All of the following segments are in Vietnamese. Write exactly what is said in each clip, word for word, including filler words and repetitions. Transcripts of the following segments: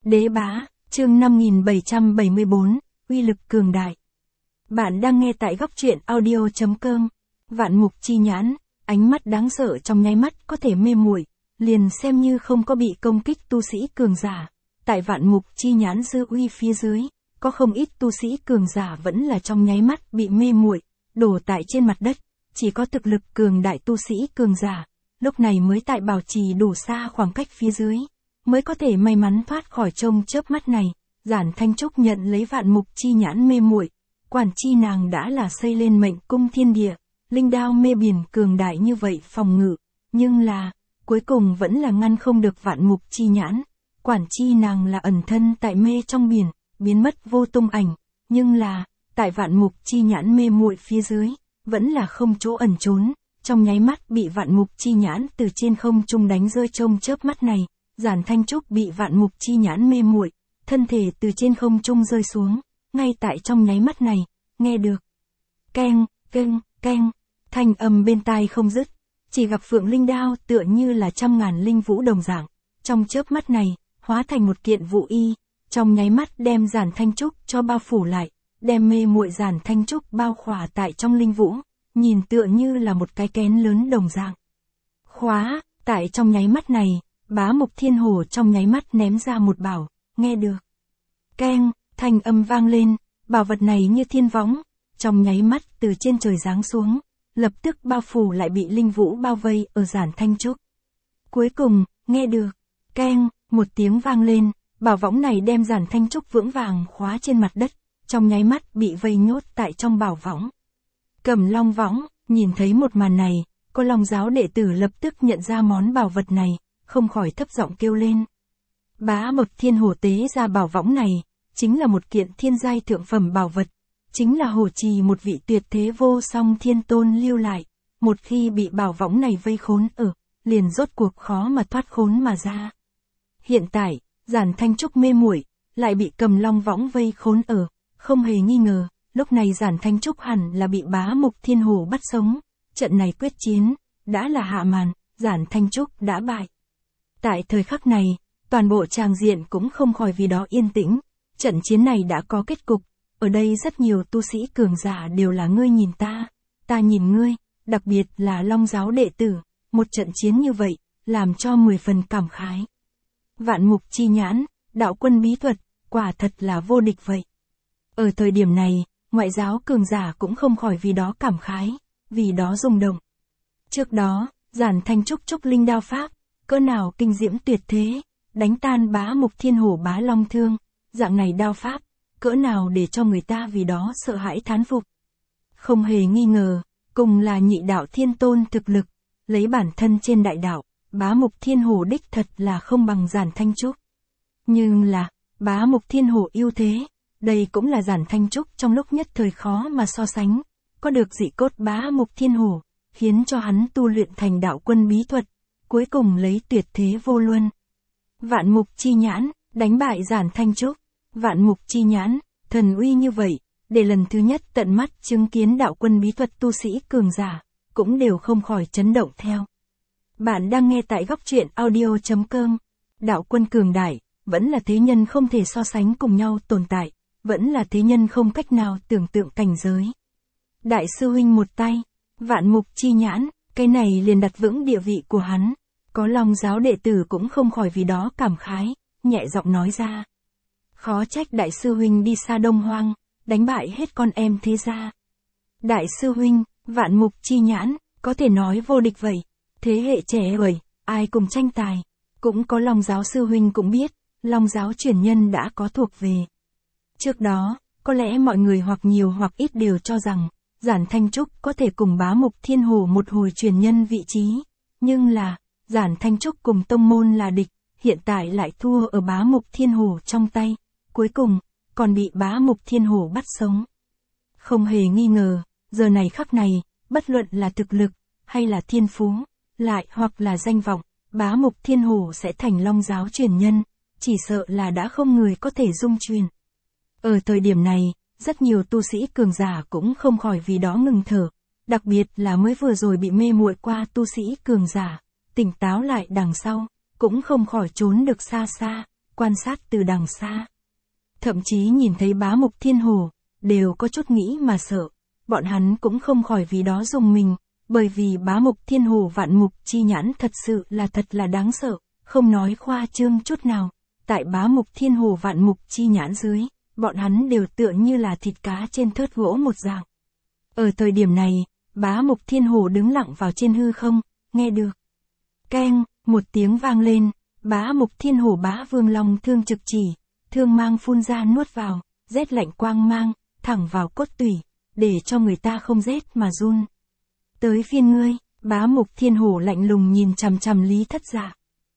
Đế bá, chương năm nghìn bảy trăm bảy mươi bốn, uy lực cường đại. Bạn đang nghe tại góc truyện audio chấm com. Vạn mục chi nhãn, ánh mắt đáng sợ trong nháy mắt có thể mê muội, liền xem như không có bị công kích tu sĩ cường giả. Tại vạn mục chi nhãn dư uy phía dưới, có không ít tu sĩ cường giả vẫn là trong nháy mắt bị mê muội, đổ tại trên mặt đất. Chỉ có thực lực cường đại tu sĩ cường giả, lúc này mới tại bảo trì đủ xa khoảng cách phía dưới, mới có thể may mắn thoát khỏi trông chớp mắt này. Giản Thanh Trúc nhận lấy vạn mục chi nhãn mê muội, quản chi nàng đã là xây lên mệnh cung thiên địa, linh đao mê biển cường đại như vậy phòng ngự, nhưng là, cuối cùng vẫn là ngăn không được vạn mục chi nhãn. Quản chi nàng là ẩn thân tại mê trong biển, biến mất vô tung ảnh, nhưng là, tại vạn mục chi nhãn mê muội phía dưới, vẫn là không chỗ ẩn trốn, trong nháy mắt bị vạn mục chi nhãn từ trên không trung đánh rơi trông chớp mắt này. Giản Thanh Trúc bị vạn mục chi nhãn mê muội, thân thể từ trên không trung rơi xuống, ngay tại trong nháy mắt này, nghe được keng, keng, keng, thanh âm bên tai không dứt, chỉ gặp phượng linh đao tựa như là trăm ngàn linh vũ đồng dạng, trong chớp mắt này, hóa thành một kiện vũ y, trong nháy mắt đem Giản Thanh Trúc cho bao phủ lại, đem mê muội Giản Thanh Trúc bao khỏa tại trong linh vũ, nhìn tựa như là một cái kén lớn đồng dạng. Khóa, tại trong nháy mắt này, Bá Mục Thiên Hổ trong nháy mắt ném ra một bảo, nghe được keng, thanh âm vang lên, bảo vật này như thiên võng, trong nháy mắt từ trên trời giáng xuống, lập tức bao phủ lại bị linh vũ bao vây ở Giản Thanh Trúc. Cuối cùng, nghe được keng, một tiếng vang lên, bảo võng này đem Giản Thanh Trúc vững vàng khóa trên mặt đất, trong nháy mắt bị vây nhốt tại trong bảo võng. Cẩm Long võng, nhìn thấy một màn này, có Long giáo đệ tử lập tức nhận ra món bảo vật này, không khỏi thấp giọng kêu lên. Bá Mục Thiên Hổ tế ra bảo võng này, chính là một kiện thiên giai thượng phẩm bảo vật, chính là hổ trì một vị tuyệt thế vô song thiên tôn lưu lại, một khi bị bảo võng này vây khốn ở, liền rốt cuộc khó mà thoát khốn mà ra. Hiện tại, Giản Thanh Trúc mê muội, lại bị Cẩm Long võng vây khốn ở, không hề nghi ngờ, lúc này Giản Thanh Trúc hẳn là bị Bá Mục Thiên Hổ bắt sống, trận này quyết chiến, đã là hạ màn, Giản Thanh Trúc đã bại. Tại thời khắc này, toàn bộ tràng diện cũng không khỏi vì đó yên tĩnh, trận chiến này đã có kết cục, ở đây rất nhiều tu sĩ cường giả đều là ngươi nhìn ta, ta nhìn ngươi, đặc biệt là Long giáo đệ tử, một trận chiến như vậy, làm cho mười phần cảm khái. Vạn mục chi nhãn, đạo quân bí thuật, quả thật là vô địch vậy. Ở thời điểm này, ngoại giáo cường giả cũng không khỏi vì đó cảm khái, vì đó rung động. Trước đó, Giản Thanh Trúc trúc linh đao pháp, cỡ nào kinh diễm tuyệt thế, đánh tan Bá Mục Thiên Hổ bá long thương, dạng này đao pháp, cỡ nào để cho người ta vì đó sợ hãi thán phục. Không hề nghi ngờ, cùng là nhị đạo thiên tôn thực lực, lấy bản thân trên đại đạo, Bá Mục Thiên Hổ đích thật là không bằng Giản Thanh Trúc. Nhưng là, Bá Mục Thiên Hổ ưu thế, đây cũng là Giản Thanh Trúc trong lúc nhất thời khó mà so sánh, có được dị cốt Bá Mục Thiên Hổ, khiến cho hắn tu luyện thành đạo quân bí thuật, cuối cùng lấy tuyệt thế vô luân. Vạn mục chi nhãn, đánh bại Giản Thanh Trúc, vạn mục chi nhãn, thần uy như vậy, để lần thứ nhất tận mắt chứng kiến đạo quân bí thuật tu sĩ cường giả, cũng đều không khỏi chấn động theo. Bạn đang nghe tại góc truyện audio chấm com. Đạo quân cường đại, vẫn là thế nhân không thể so sánh cùng nhau tồn tại, vẫn là thế nhân không cách nào tưởng tượng cảnh giới. Đại sư huynh một tay, vạn mục chi nhãn, cái này liền đặt vững địa vị của hắn. Có Long giáo đệ tử cũng không khỏi vì đó cảm khái, nhẹ giọng nói ra. Khó trách đại sư huynh đi xa Đông Hoang, đánh bại hết con em thế gia. Đại sư huynh, vạn mục chi nhãn, có thể nói vô địch vậy. Thế hệ trẻ tuổi, ai cùng tranh tài. Cũng có Long giáo sư huynh cũng biết, Long giáo truyền nhân đã có thuộc về. Trước đó, có lẽ mọi người hoặc nhiều hoặc ít đều cho rằng, Giản Thanh Trúc có thể cùng Bá Mục Thiên Hổ một hồi truyền nhân vị trí. Nhưng là, Giản Thanh Trúc cùng tông môn là địch, hiện tại lại thua ở Bá Mục Thiên Hổ trong tay, cuối cùng, còn bị Bá Mục Thiên Hổ bắt sống. Không hề nghi ngờ, giờ này khắc này, bất luận là thực lực, hay là thiên phú, lại hoặc là danh vọng, Bá Mục Thiên Hổ sẽ thành Long giáo truyền nhân, chỉ sợ là đã không người có thể dung truyền. Ở thời điểm này, rất nhiều tu sĩ cường giả cũng không khỏi vì đó ngừng thở, đặc biệt là mới vừa rồi bị mê muội qua tu sĩ cường giả, tỉnh táo lại đằng sau, cũng không khỏi trốn được xa xa, quan sát từ đằng xa. Thậm chí nhìn thấy Bá Mục Thiên Hồ, đều có chút nghĩ mà sợ, bọn hắn cũng không khỏi vì đó dùng mình, bởi vì Bá Mục Thiên Hồ vạn mục chi nhãn thật sự là thật là đáng sợ, không nói khoa trương chút nào, tại Bá Mục Thiên Hồ vạn mục chi nhãn dưới, bọn hắn đều tựa như là thịt cá trên thớt gỗ một dạng. Ở thời điểm này, Bá Mục Thiên Hồ đứng lặng vào trên hư không, nghe được. Keng, một tiếng vang lên, Bá Mục Thiên Hồ Bá Vương Long thương trực chỉ, thương mang phun ra nuốt vào, rét lạnh quang mang, thẳng vào cốt tủy, để cho người ta không rét mà run. Tới phiên ngươi, Bá Mục Thiên Hồ lạnh lùng nhìn chằm chằm Lý Thất Dạ.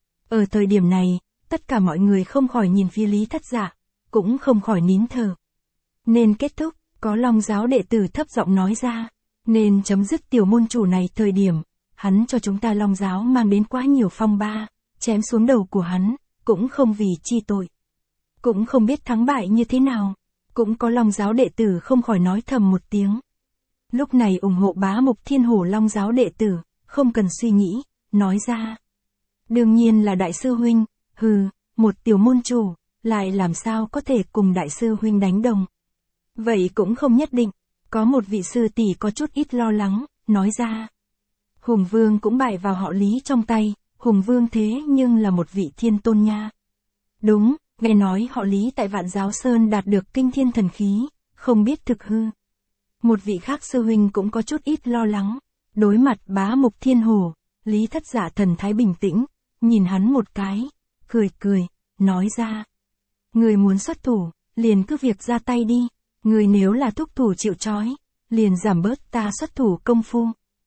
Ở thời điểm này, tất cả mọi người không khỏi nhìn phía Lý Thất Dạ, cũng không khỏi nín thở. Nên kết thúc, có Long giáo đệ tử thấp giọng nói ra, nên chấm dứt tiểu môn chủ này thời điểm, hắn cho chúng ta Long giáo mang đến quá nhiều phong ba, chém xuống đầu của hắn, cũng không vì chi tội. Cũng không biết thắng bại như thế nào, cũng có Long giáo đệ tử không khỏi nói thầm một tiếng. Lúc này ủng hộ Bá Mục Thiên Hồ Long giáo đệ tử, không cần suy nghĩ, nói ra. Đương nhiên là đại sư huynh, hừ, một tiểu môn chủ, lại làm sao có thể cùng đại sư huynh đánh đồng. Vậy cũng không nhất định, có một vị sư tỷ có chút ít lo lắng, nói ra. Hùng Vương cũng bại vào họ Lý trong tay, Hùng Vương thế nhưng là một vị thiên tôn nha. Đúng, nghe nói họ Lý tại Vạn Giáo Sơn đạt được kinh thiên thần khí, không biết thực hư. Một vị khác sư huynh cũng có chút ít lo lắng, đối mặt Bá Mục Thiên Hồ, Lý Thất Dạ thần thái bình tĩnh, nhìn hắn một cái, cười cười, nói ra. Người muốn xuất thủ, liền cứ việc ra tay đi, người nếu là thúc thủ chịu trói, liền giảm bớt ta xuất thủ công phu.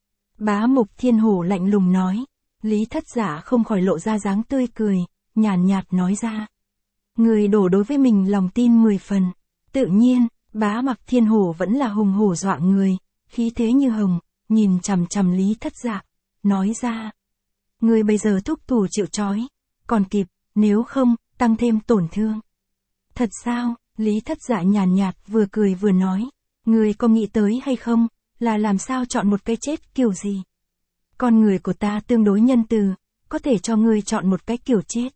Bá Mục Thiên Hồ lạnh lùng nói, Lý Thất Dạ không khỏi lộ ra dáng tươi cười, nhàn nhạt nói ra. Người đổ đối với mình lòng tin mười phần, tự nhiên, Bá Mục Thiên Hồ vẫn là hùng hổ dọa người, khí thế như hồng, nhìn chằm chằm Lý Thất Dạ, nói ra. Người bây giờ thúc thủ chịu trói, còn kịp, nếu không, tăng thêm tổn thương. Thật sao, Lý Thất Dạ nhàn nhạt vừa cười vừa nói, người có nghĩ tới hay không, là làm sao chọn một cái chết kiểu gì? Con người của ta tương đối nhân từ, có thể cho ngươi chọn một cái kiểu chết.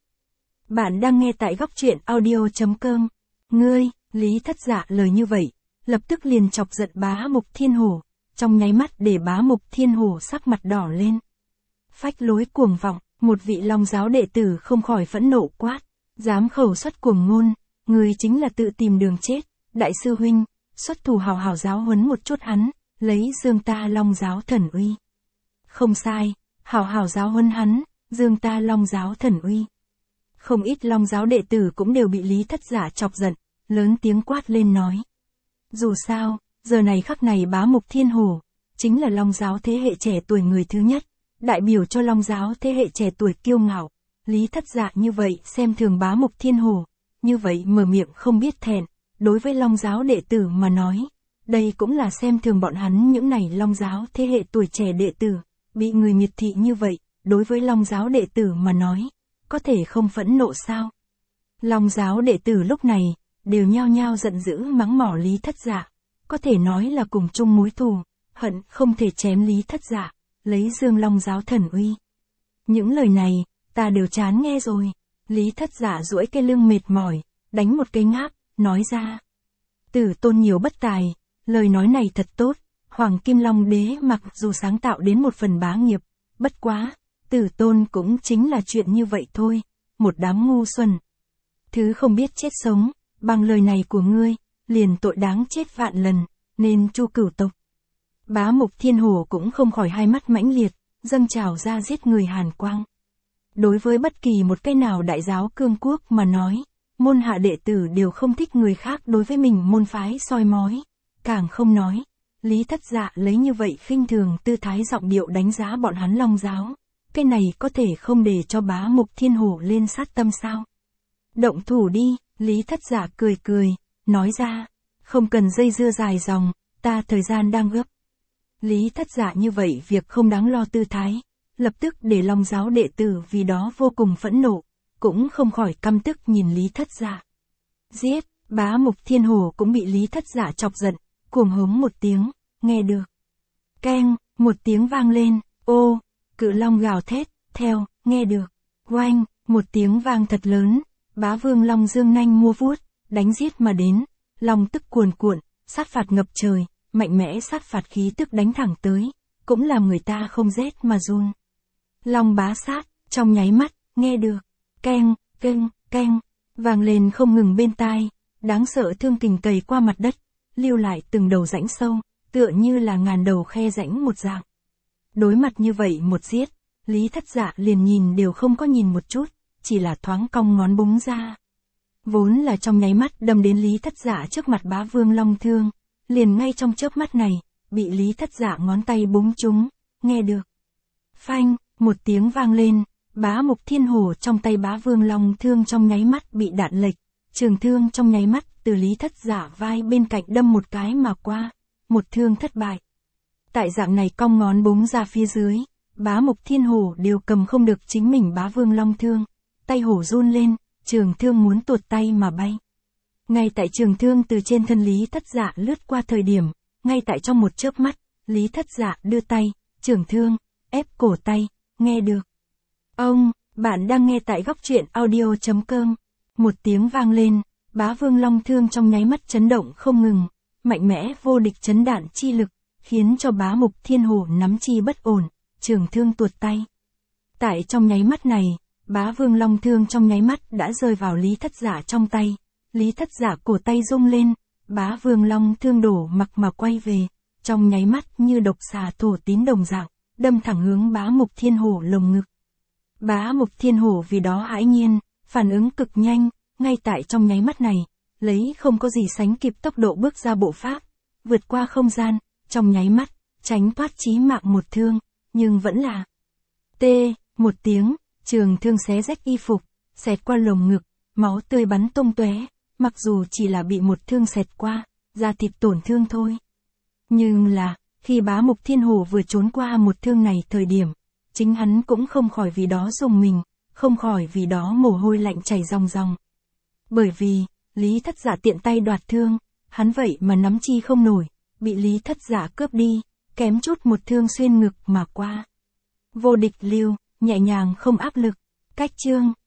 Bạn đang nghe tại góc truyện audio chấm com. Ngươi, Lý Thất Dạ lời như vậy, lập tức liền chọc giận Bá Mục Thiên Hồ, trong nháy mắt để Bá Mục Thiên Hồ sắc mặt đỏ lên. Phách lối cuồng vọng, một vị Long giáo đệ tử không khỏi phẫn nộ quát, dám khẩu xuất cuồng ngôn, người chính là tự tìm đường chết, đại sư huynh, xuất thủ hào hào giáo huấn một chút hắn, lấy dương ta Long giáo thần uy. Không sai, hào hào giáo huấn hắn, dương ta Long giáo thần uy. Không ít Long giáo đệ tử cũng đều bị Lý Thất Dạ chọc giận, lớn tiếng quát lên nói. Dù sao, giờ này khắc này Bá Mục Thiên Hồ, chính là Long giáo thế hệ trẻ tuổi người thứ nhất, đại biểu cho Long giáo thế hệ trẻ tuổi kiêu ngạo. Lý Thất Dạ như vậy xem thường Bá Mục Thiên Hồ, như vậy mở miệng không biết thẹn, đối với Long giáo đệ tử mà nói, đây cũng là xem thường bọn hắn những này Long giáo thế hệ tuổi trẻ đệ tử, bị người miệt thị như vậy, đối với Long giáo đệ tử mà nói, có thể không phẫn nộ sao? Long giáo đệ tử lúc này, đều nhao nhao giận dữ mắng mỏ Lý Thất Dạ, có thể nói là cùng chung mối thù, hận không thể chém Lý Thất Dạ, lấy dương Long giáo thần uy. Những lời này, ta đều chán nghe rồi. Lý Thất Dạ duỗi cái lưng mệt mỏi, đánh một cái ngáp, nói ra. Tử tôn nhiều bất tài, lời nói này thật tốt, Hoàng Kim Long đế mặc dù sáng tạo đến một phần bá nghiệp, bất quá, tử tôn cũng chính là chuyện như vậy thôi, một đám ngu xuẩn. Thứ không biết chết sống, bằng lời này của ngươi, liền tội đáng chết vạn lần, nên chu cửu tộc. Bá Mục Thiên Hồ cũng không khỏi hai mắt mãnh liệt, dâng trào ra giết người hàn quang. Đối với bất kỳ một cái nào đại giáo cương quốc mà nói, môn hạ đệ tử đều không thích người khác đối với mình môn phái soi mói, càng không nói. Lý Thất Dạ lấy như vậy khinh thường tư thái giọng điệu đánh giá bọn hắn Long giáo, cái này có thể không để cho Bá Mục Thiên Hồ lên sát tâm sao? Động thủ đi, Lý Thất Dạ cười cười, nói ra, không cần dây dưa dài dòng, ta thời gian đang gấp. Lý Thất Dạ như vậy việc không đáng lo tư thái, lập tức để Long giáo đệ tử vì đó vô cùng phẫn nộ, cũng không khỏi căm tức nhìn Lý Thất Dạ. Giết, Bá Mục Thiên Hồ cũng bị Lý Thất Dạ chọc giận, cuồng hống một tiếng, nghe được. Keng, một tiếng vang lên, ô, cự long gào thét, theo, nghe được. Oanh, một tiếng vang thật lớn, Bá Vương Long dương nanh mua vuốt, đánh giết mà đến, long tức cuồn cuộn, sát phạt ngập trời, mạnh mẽ sát phạt khí tức đánh thẳng tới, cũng làm người ta không rét mà run. Long bá sát, trong nháy mắt, nghe được, keng, keng, keng, vang lên không ngừng bên tai, đáng sợ thương kình cày qua mặt đất, lưu lại từng đầu rãnh sâu, tựa như là ngàn đầu khe rãnh một dạng. Đối mặt như vậy một giết, Lý Thất Dạ liền nhìn đều không có nhìn một chút, chỉ là thoáng cong ngón búng ra. Vốn là trong nháy mắt đâm đến Lý Thất Dạ trước mặt Bá Vương Long thương, liền ngay trong chớp mắt này, bị Lý Thất Dạ ngón tay búng trúng, nghe được. Phanh, một tiếng vang lên, Bá Mục Thiên Hổ trong tay Bá Vương Long thương trong nháy mắt bị đạn lệch, trường thương trong nháy mắt từ Lý Thất Dạ vai bên cạnh đâm một cái mà qua, một thương thất bại. Tại dạng này cong ngón búng ra phía dưới, Bá Mục Thiên Hổ đều cầm không được chính mình Bá Vương Long thương, tay hổ run lên, trường thương muốn tuột tay mà bay. Ngay tại trường thương từ trên thân Lý Thất Dạ lướt qua thời điểm, ngay tại trong một chớp mắt, Lý Thất Dạ đưa tay, trường thương, ép cổ tay, nghe được. Ông, bạn đang nghe tại góc truyện audio chấm com. Một tiếng vang lên, Bá Vương Long thương trong nháy mắt chấn động không ngừng, mạnh mẽ vô địch chấn đạn chi lực, khiến cho Bá Mục Thiên Hổ nắm chi bất ổn, trường thương tuột tay. Tại trong nháy mắt này, Bá Vương Long thương trong nháy mắt đã rơi vào Lý Thất Dạ trong tay. Lý Thất Dạ cổ tay rung lên, Bá Vương Long thương đổ mặc mà quay về, trong nháy mắt như độc xà thổ tín đồng dạng, đâm thẳng hướng Bá Mục Thiên Hổ lồng ngực. Bá Mục Thiên Hổ vì đó hãi nhiên, phản ứng cực nhanh, ngay tại trong nháy mắt này, lấy không có gì sánh kịp tốc độ bước ra bộ pháp, vượt qua không gian, trong nháy mắt, tránh thoát chí mạng một thương, nhưng vẫn là tê, một tiếng, trường thương xé rách y phục, xẹt qua lồng ngực, máu tươi bắn tung tóe, mặc dù chỉ là bị một thương xẹt qua, da thịt tổn thương thôi. Nhưng là, khi Bá Mục Thiên Hổ vừa trốn qua một thương này thời điểm, chính hắn cũng không khỏi vì đó rùng mình, không khỏi vì đó mồ hôi lạnh chảy ròng ròng. Bởi vì, Lý Thất Dạ tiện tay đoạt thương, hắn vậy mà nắm chi không nổi, bị Lý Thất Dạ cướp đi, kém chút một thương xuyên ngực mà qua. Vô địch lưu, nhẹ nhàng không áp lực, cách chương.